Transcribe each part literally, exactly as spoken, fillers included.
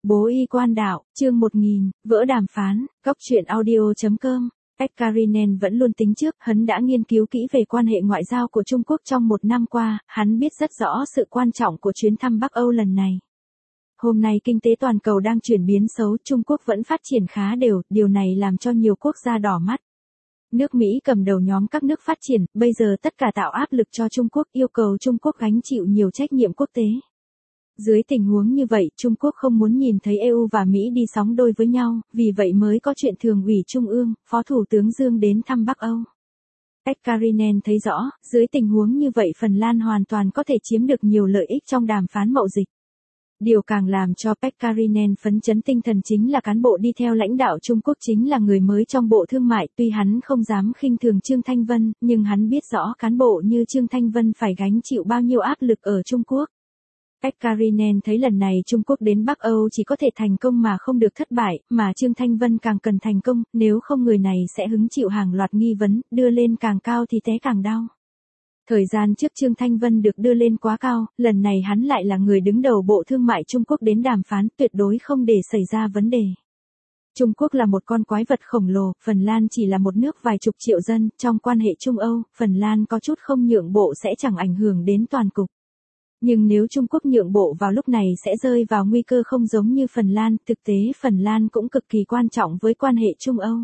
Bố y quan đạo, chương một nghìn, vỡ đàm phán, góc truyện audio.com. Pekkarinen vẫn luôn tính trước, hắn đã nghiên cứu kỹ về quan hệ ngoại giao của Trung Quốc trong một năm qua, hắn biết rất rõ sự quan trọng của chuyến thăm Bắc Âu lần này. Hôm nay kinh tế toàn cầu đang chuyển biến xấu, Trung Quốc vẫn phát triển khá đều, điều này làm cho nhiều quốc gia đỏ mắt. Nước Mỹ cầm đầu nhóm các nước phát triển, bây giờ tất cả tạo áp lực cho Trung Quốc, yêu cầu Trung Quốc gánh chịu nhiều trách nhiệm quốc tế. Dưới tình huống như vậy, Trung Quốc không muốn nhìn thấy e u và Mỹ đi sóng đôi với nhau, vì vậy mới có chuyện Thường ủy Trung ương, Phó Thủ tướng Dương đến thăm Bắc Âu. Pekkarinen thấy rõ, dưới tình huống như vậy Phần Lan hoàn toàn có thể chiếm được nhiều lợi ích trong đàm phán mậu dịch. Điều càng làm cho Pekkarinen phấn chấn tinh thần chính là cán bộ đi theo lãnh đạo Trung Quốc chính là người mới trong Bộ Thương mại, tuy hắn không dám khinh thường Trương Thanh Vân, nhưng hắn biết rõ cán bộ như Trương Thanh Vân phải gánh chịu bao nhiêu áp lực ở Trung Quốc. Pekkarinen thấy lần này Trung Quốc đến Bắc Âu chỉ có thể thành công mà không được thất bại, mà Trương Thanh Vân càng cần thành công, nếu không người này sẽ hứng chịu hàng loạt nghi vấn, đưa lên càng cao thì té càng đau. Thời gian trước Trương Thanh Vân được đưa lên quá cao, lần này hắn lại là người đứng đầu Bộ Thương mại Trung Quốc đến đàm phán, tuyệt đối không để xảy ra vấn đề. Trung Quốc là một con quái vật khổng lồ, Phần Lan chỉ là một nước vài chục triệu dân, trong quan hệ Trung Âu, Phần Lan có chút không nhượng bộ sẽ chẳng ảnh hưởng đến toàn cục. Nhưng nếu Trung Quốc nhượng bộ vào lúc này sẽ rơi vào nguy cơ không giống như Phần Lan, thực tế Phần Lan cũng cực kỳ quan trọng với quan hệ Trung Âu.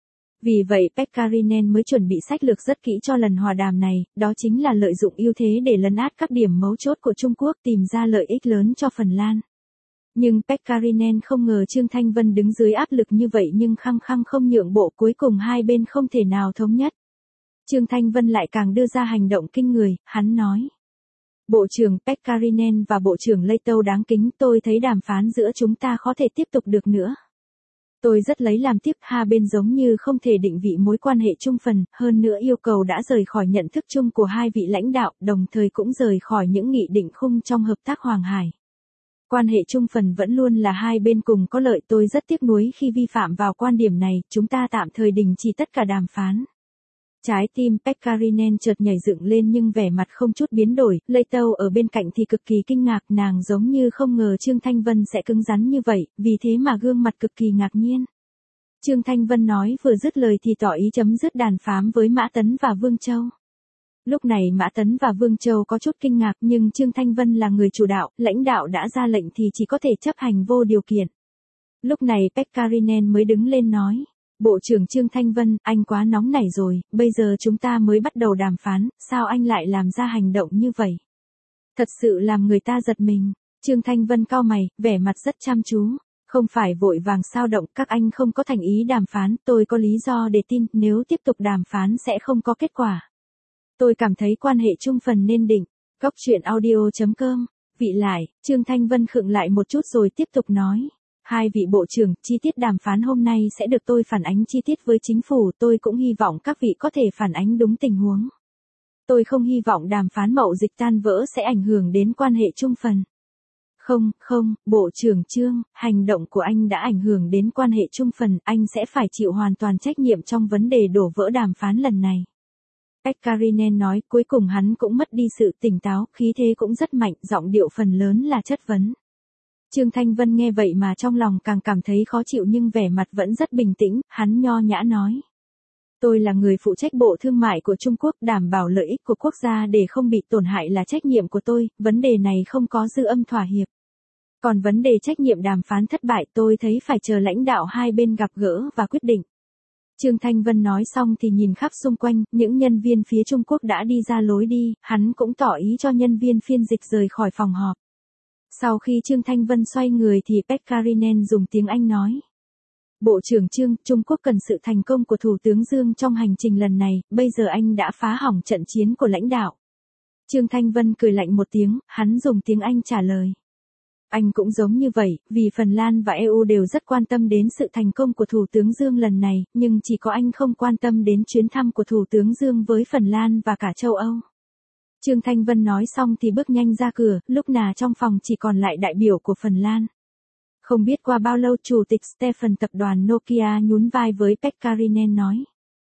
Vì vậy Pekkarinen mới chuẩn bị sách lược rất kỹ cho lần hòa đàm này, đó chính là lợi dụng ưu thế để lấn át các điểm mấu chốt của Trung Quốc tìm ra lợi ích lớn cho Phần Lan. Nhưng Pekkarinen không ngờ Trương Thanh Vân đứng dưới áp lực như vậy nhưng khăng khăng không nhượng bộ, cuối cùng hai bên không thể nào thống nhất. Trương Thanh Vân lại càng đưa ra hành động kinh người, hắn nói. Bộ trưởng Pekkarinen và Bộ trưởng Leito đáng kính, tôi thấy đàm phán giữa chúng ta khó thể tiếp tục được nữa. Tôi rất lấy làm tiếc, hai bên giống như không thể định vị mối quan hệ chung phần, hơn nữa yêu cầu đã rời khỏi nhận thức chung của hai vị lãnh đạo, đồng thời cũng rời khỏi những nghị định khung trong hợp tác Hoàng Hải. Quan hệ chung phần vẫn luôn là hai bên cùng có lợi, tôi rất tiếc nuối khi vi phạm vào quan điểm này, chúng ta tạm thời đình chỉ tất cả đàm phán. Trái tim Pekkarinen chợt nhảy dựng lên nhưng vẻ mặt không chút biến đổi, Leito ở bên cạnh thì cực kỳ kinh ngạc, nàng giống như không ngờ Trương Thanh Vân sẽ cứng rắn như vậy, vì thế mà gương mặt cực kỳ ngạc nhiên. Trương Thanh Vân nói vừa dứt lời thì tỏ ý chấm dứt đàm phán với Mã Tấn và Vương Châu. Lúc này Mã Tấn và Vương Châu có chút kinh ngạc nhưng Trương Thanh Vân là người chủ đạo, lãnh đạo đã ra lệnh thì chỉ có thể chấp hành vô điều kiện. Lúc này Pekkarinen mới đứng lên nói. Bộ trưởng Trương Thanh Vân, anh quá nóng nảy rồi, bây giờ chúng ta mới bắt đầu đàm phán, sao anh lại làm ra hành động như vậy? Thật sự làm người ta giật mình. Trương Thanh Vân cau mày, vẻ mặt rất chăm chú. Không phải vội vàng sao động, các anh không có thành ý đàm phán, tôi có lý do để tin, nếu tiếp tục đàm phán sẽ không có kết quả. Tôi cảm thấy quan hệ chung phần nên định. Góc truyện audio.com. Vị lại, Trương Thanh Vân khựng lại một chút rồi tiếp tục nói. Hai vị bộ trưởng, chi tiết đàm phán hôm nay sẽ được tôi phản ánh chi tiết với chính phủ, tôi cũng hy vọng các vị có thể phản ánh đúng tình huống. Tôi không hy vọng đàm phán mậu dịch tan vỡ sẽ ảnh hưởng đến quan hệ chung phần. Không, không, Bộ trưởng Trương, hành động của anh đã ảnh hưởng đến quan hệ chung phần, anh sẽ phải chịu hoàn toàn trách nhiệm trong vấn đề đổ vỡ đàm phán lần này. Pekkarinen nói, cuối cùng hắn cũng mất đi sự tỉnh táo, khí thế cũng rất mạnh, giọng điệu phần lớn là chất vấn. Trương Thanh Vân nghe vậy mà trong lòng càng cảm thấy khó chịu nhưng vẻ mặt vẫn rất bình tĩnh, hắn nho nhã nói. Tôi là người phụ trách Bộ Thương mại của Trung Quốc, đảm bảo lợi ích của quốc gia để không bị tổn hại là trách nhiệm của tôi, vấn đề này không có dư âm thỏa hiệp. Còn vấn đề trách nhiệm đàm phán thất bại tôi thấy phải chờ lãnh đạo hai bên gặp gỡ và quyết định. Trương Thanh Vân nói xong thì nhìn khắp xung quanh, những nhân viên phía Trung Quốc đã đi ra lối đi, hắn cũng tỏ ý cho nhân viên phiên dịch rời khỏi phòng họp. Sau khi Trương Thanh Vân xoay người thì Pekkarinen dùng tiếng Anh nói. Bộ trưởng Trương, Trung Quốc cần sự thành công của Thủ tướng Dương trong hành trình lần này, bây giờ anh đã phá hỏng trận chiến của lãnh đạo. Trương Thanh Vân cười lạnh một tiếng, hắn dùng tiếng Anh trả lời. Anh cũng giống như vậy, vì Phần Lan và e u đều rất quan tâm đến sự thành công của Thủ tướng Dương lần này, nhưng chỉ có anh không quan tâm đến chuyến thăm của Thủ tướng Dương với Phần Lan và cả châu Âu. Trương Thanh Vân nói xong thì bước nhanh ra cửa, lúc nào trong phòng chỉ còn lại đại biểu của Phần Lan. Không biết qua bao lâu Chủ tịch Stephen tập đoàn Nokia nhún vai với Pekkarinen nói.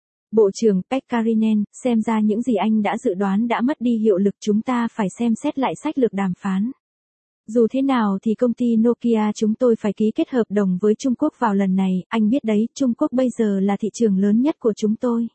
Bộ trưởng Pekkarinen, xem ra những gì anh đã dự đoán đã mất đi hiệu lực, chúng ta phải xem xét lại sách lược đàm phán. Dù thế nào thì công ty Nokia chúng tôi phải ký kết hợp đồng với Trung Quốc vào lần này, anh biết đấy, Trung Quốc bây giờ là thị trường lớn nhất của chúng tôi.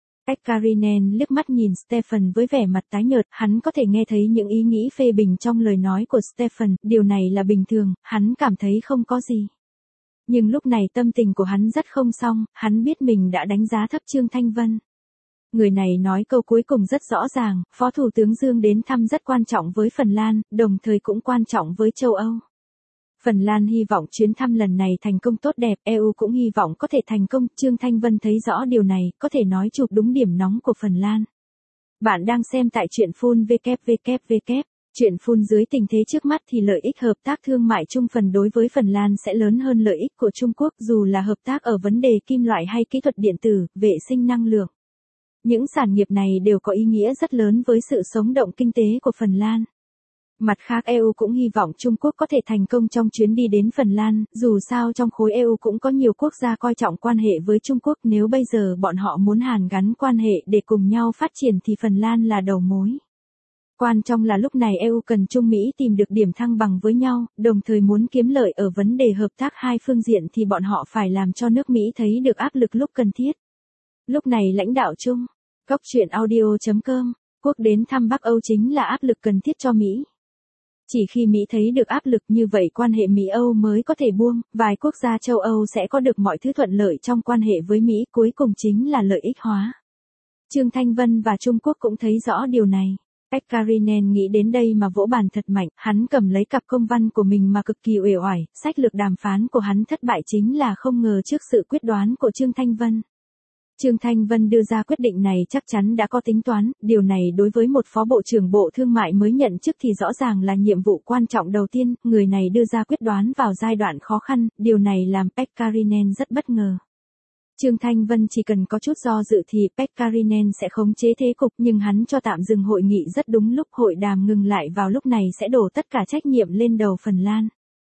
Pekkarinen liếc mắt nhìn Stephen với vẻ mặt tái nhợt, hắn có thể nghe thấy những ý nghĩ phê bình trong lời nói của Stephen, điều này là bình thường, hắn cảm thấy không có gì. Nhưng lúc này tâm tình của hắn rất không xong, hắn biết mình đã đánh giá thấp Trương Thanh Vân. Người này nói câu cuối cùng rất rõ ràng, Phó Thủ tướng Dương đến thăm rất quan trọng với Phần Lan, đồng thời cũng quan trọng với châu Âu. Phần Lan hy vọng chuyến thăm lần này thành công tốt đẹp, e u cũng hy vọng có thể thành công, Trương Thanh Vân thấy rõ điều này, có thể nói chụp đúng điểm nóng của Phần Lan. Bạn đang xem tại truyện phun vê kép vê kép vê kép. Chuyện phun dưới tình thế trước mắt thì lợi ích hợp tác thương mại chung phần đối với Phần Lan sẽ lớn hơn lợi ích của Trung Quốc dù là hợp tác ở vấn đề kim loại hay kỹ thuật điện tử, vệ sinh năng lượng. Những sản nghiệp này đều có ý nghĩa rất lớn với sự sống động kinh tế của Phần Lan. Mặt khác e u cũng hy vọng Trung Quốc có thể thành công trong chuyến đi đến Phần Lan, dù sao trong khối e u cũng có nhiều quốc gia coi trọng quan hệ với Trung Quốc, nếu bây giờ bọn họ muốn hàn gắn quan hệ để cùng nhau phát triển thì Phần Lan là đầu mối. Quan trọng là lúc này e u cần Trung Mỹ tìm được điểm thăng bằng với nhau, đồng thời muốn kiếm lợi ở vấn đề hợp tác hai phương diện thì bọn họ phải làm cho nước Mỹ thấy được áp lực lúc cần thiết. Lúc này lãnh đạo Trung, Cốc truyện audio chấm com, Quốc đến thăm Bắc Âu chính là áp lực cần thiết cho Mỹ. Chỉ khi Mỹ thấy được áp lực như vậy quan hệ Mỹ-Âu mới có thể buông, vài quốc gia châu Âu sẽ có được mọi thứ thuận lợi trong quan hệ với Mỹ, cuối cùng chính là lợi ích hóa. Trương Thanh Vân và Trung Quốc cũng thấy rõ điều này. Pekkarinen nghĩ đến đây mà vỗ bàn thật mạnh, hắn cầm lấy cặp công văn của mình mà cực kỳ uể oải, sách lược đàm phán của hắn thất bại chính là không ngờ trước sự quyết đoán của Trương Thanh Vân. Trương Thanh Vân đưa ra quyết định này chắc chắn đã có tính toán, điều này đối với một phó bộ trưởng Bộ Thương mại mới nhận chức thì rõ ràng là nhiệm vụ quan trọng đầu tiên, người này đưa ra quyết đoán vào giai đoạn khó khăn, điều này làm Pekkarinen rất bất ngờ. Trương Thanh Vân chỉ cần có chút do dự thì Pekkarinen sẽ khống chế thế cục nhưng hắn cho tạm dừng hội nghị rất đúng lúc, hội đàm ngừng lại vào lúc này sẽ đổ tất cả trách nhiệm lên đầu Phần Lan.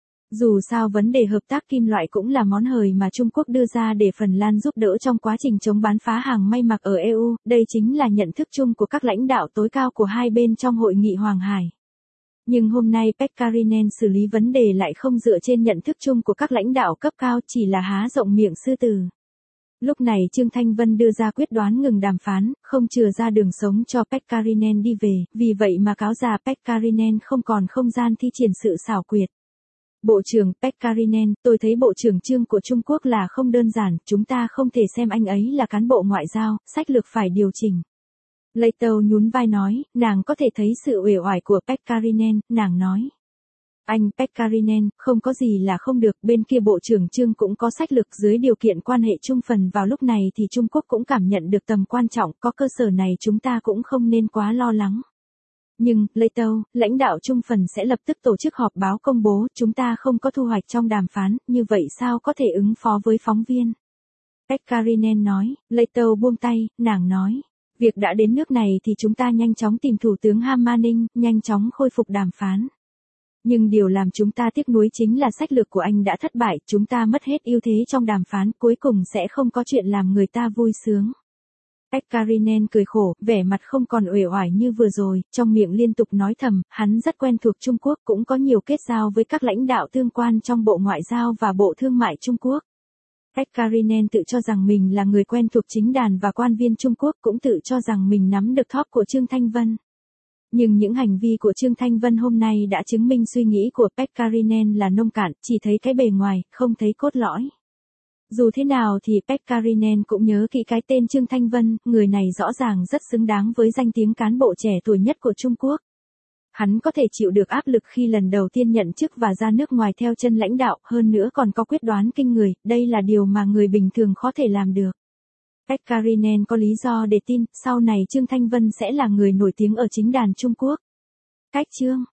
Dù sao vấn đề hợp tác kim loại cũng là món hời mà Trung Quốc đưa ra để Phần Lan giúp đỡ trong quá trình chống bán phá hàng may mặc ở e u, đây chính là nhận thức chung của các lãnh đạo tối cao của hai bên trong hội nghị Hoàng Hải. Nhưng hôm nay Pekkarinen xử lý vấn đề lại không dựa trên nhận thức chung của các lãnh đạo cấp cao, chỉ là há rộng miệng sư tử. Lúc này Trương Thanh Vân đưa ra quyết đoán ngừng đàm phán, không chừa ra đường sống cho Pekkarinen đi về, vì vậy mà cáo già Pekkarinen không còn không gian thi triển sự xảo quyệt. Bộ trưởng Pekkarinen, tôi thấy Bộ trưởng Trương của Trung Quốc là không đơn giản, chúng ta không thể xem anh ấy là cán bộ ngoại giao, sách lược phải điều chỉnh. Leito nhún vai nói, nàng có thể thấy sự uể oải của Pekkarinen, nàng nói. Anh Pekkarinen, không có gì là không được, bên kia Bộ trưởng Trương cũng có sách lược dưới điều kiện quan hệ chung phần vào lúc này thì Trung Quốc cũng cảm nhận được tầm quan trọng, có cơ sở này chúng ta cũng không nên quá lo lắng. Nhưng, Leito, lãnh đạo chung phần sẽ lập tức tổ chức họp báo công bố, chúng ta không có thu hoạch trong đàm phán, như vậy sao có thể ứng phó với phóng viên? Pekkarinen nói, Leito buông tay, nàng nói. Việc đã đến nước này thì chúng ta nhanh chóng tìm Thủ tướng Hamaning, nhanh chóng khôi phục đàm phán. Nhưng điều làm chúng ta tiếc nuối chính là sách lược của anh đã thất bại, chúng ta mất hết ưu thế trong đàm phán, cuối cùng sẽ không có chuyện làm người ta vui sướng. Pekkarinen cười khổ, vẻ mặt không còn uể oải như vừa rồi, trong miệng liên tục nói thầm, hắn rất quen thuộc Trung Quốc, cũng có nhiều kết giao với các lãnh đạo tương quan trong Bộ Ngoại giao và Bộ Thương mại Trung Quốc. Pekkarinen tự cho rằng mình là người quen thuộc chính đàn và quan viên Trung Quốc, cũng tự cho rằng mình nắm được top của Trương Thanh Vân. Nhưng những hành vi của Trương Thanh Vân hôm nay đã chứng minh suy nghĩ của Pekkarinen là nông cạn, chỉ thấy cái bề ngoài, không thấy cốt lõi. Dù thế nào thì Pekkarinen cũng nhớ kỹ cái tên Trương Thanh Vân, người này rõ ràng rất xứng đáng với danh tiếng cán bộ trẻ tuổi nhất của Trung Quốc. Hắn có thể chịu được áp lực khi lần đầu tiên nhận chức và ra nước ngoài theo chân lãnh đạo, hơn nữa còn có quyết đoán kinh người, đây là điều mà người bình thường khó thể làm được. Pekkarinen có lý do để tin, sau này Trương Thanh Vân sẽ là người nổi tiếng ở chính đàn Trung Quốc. Cách chương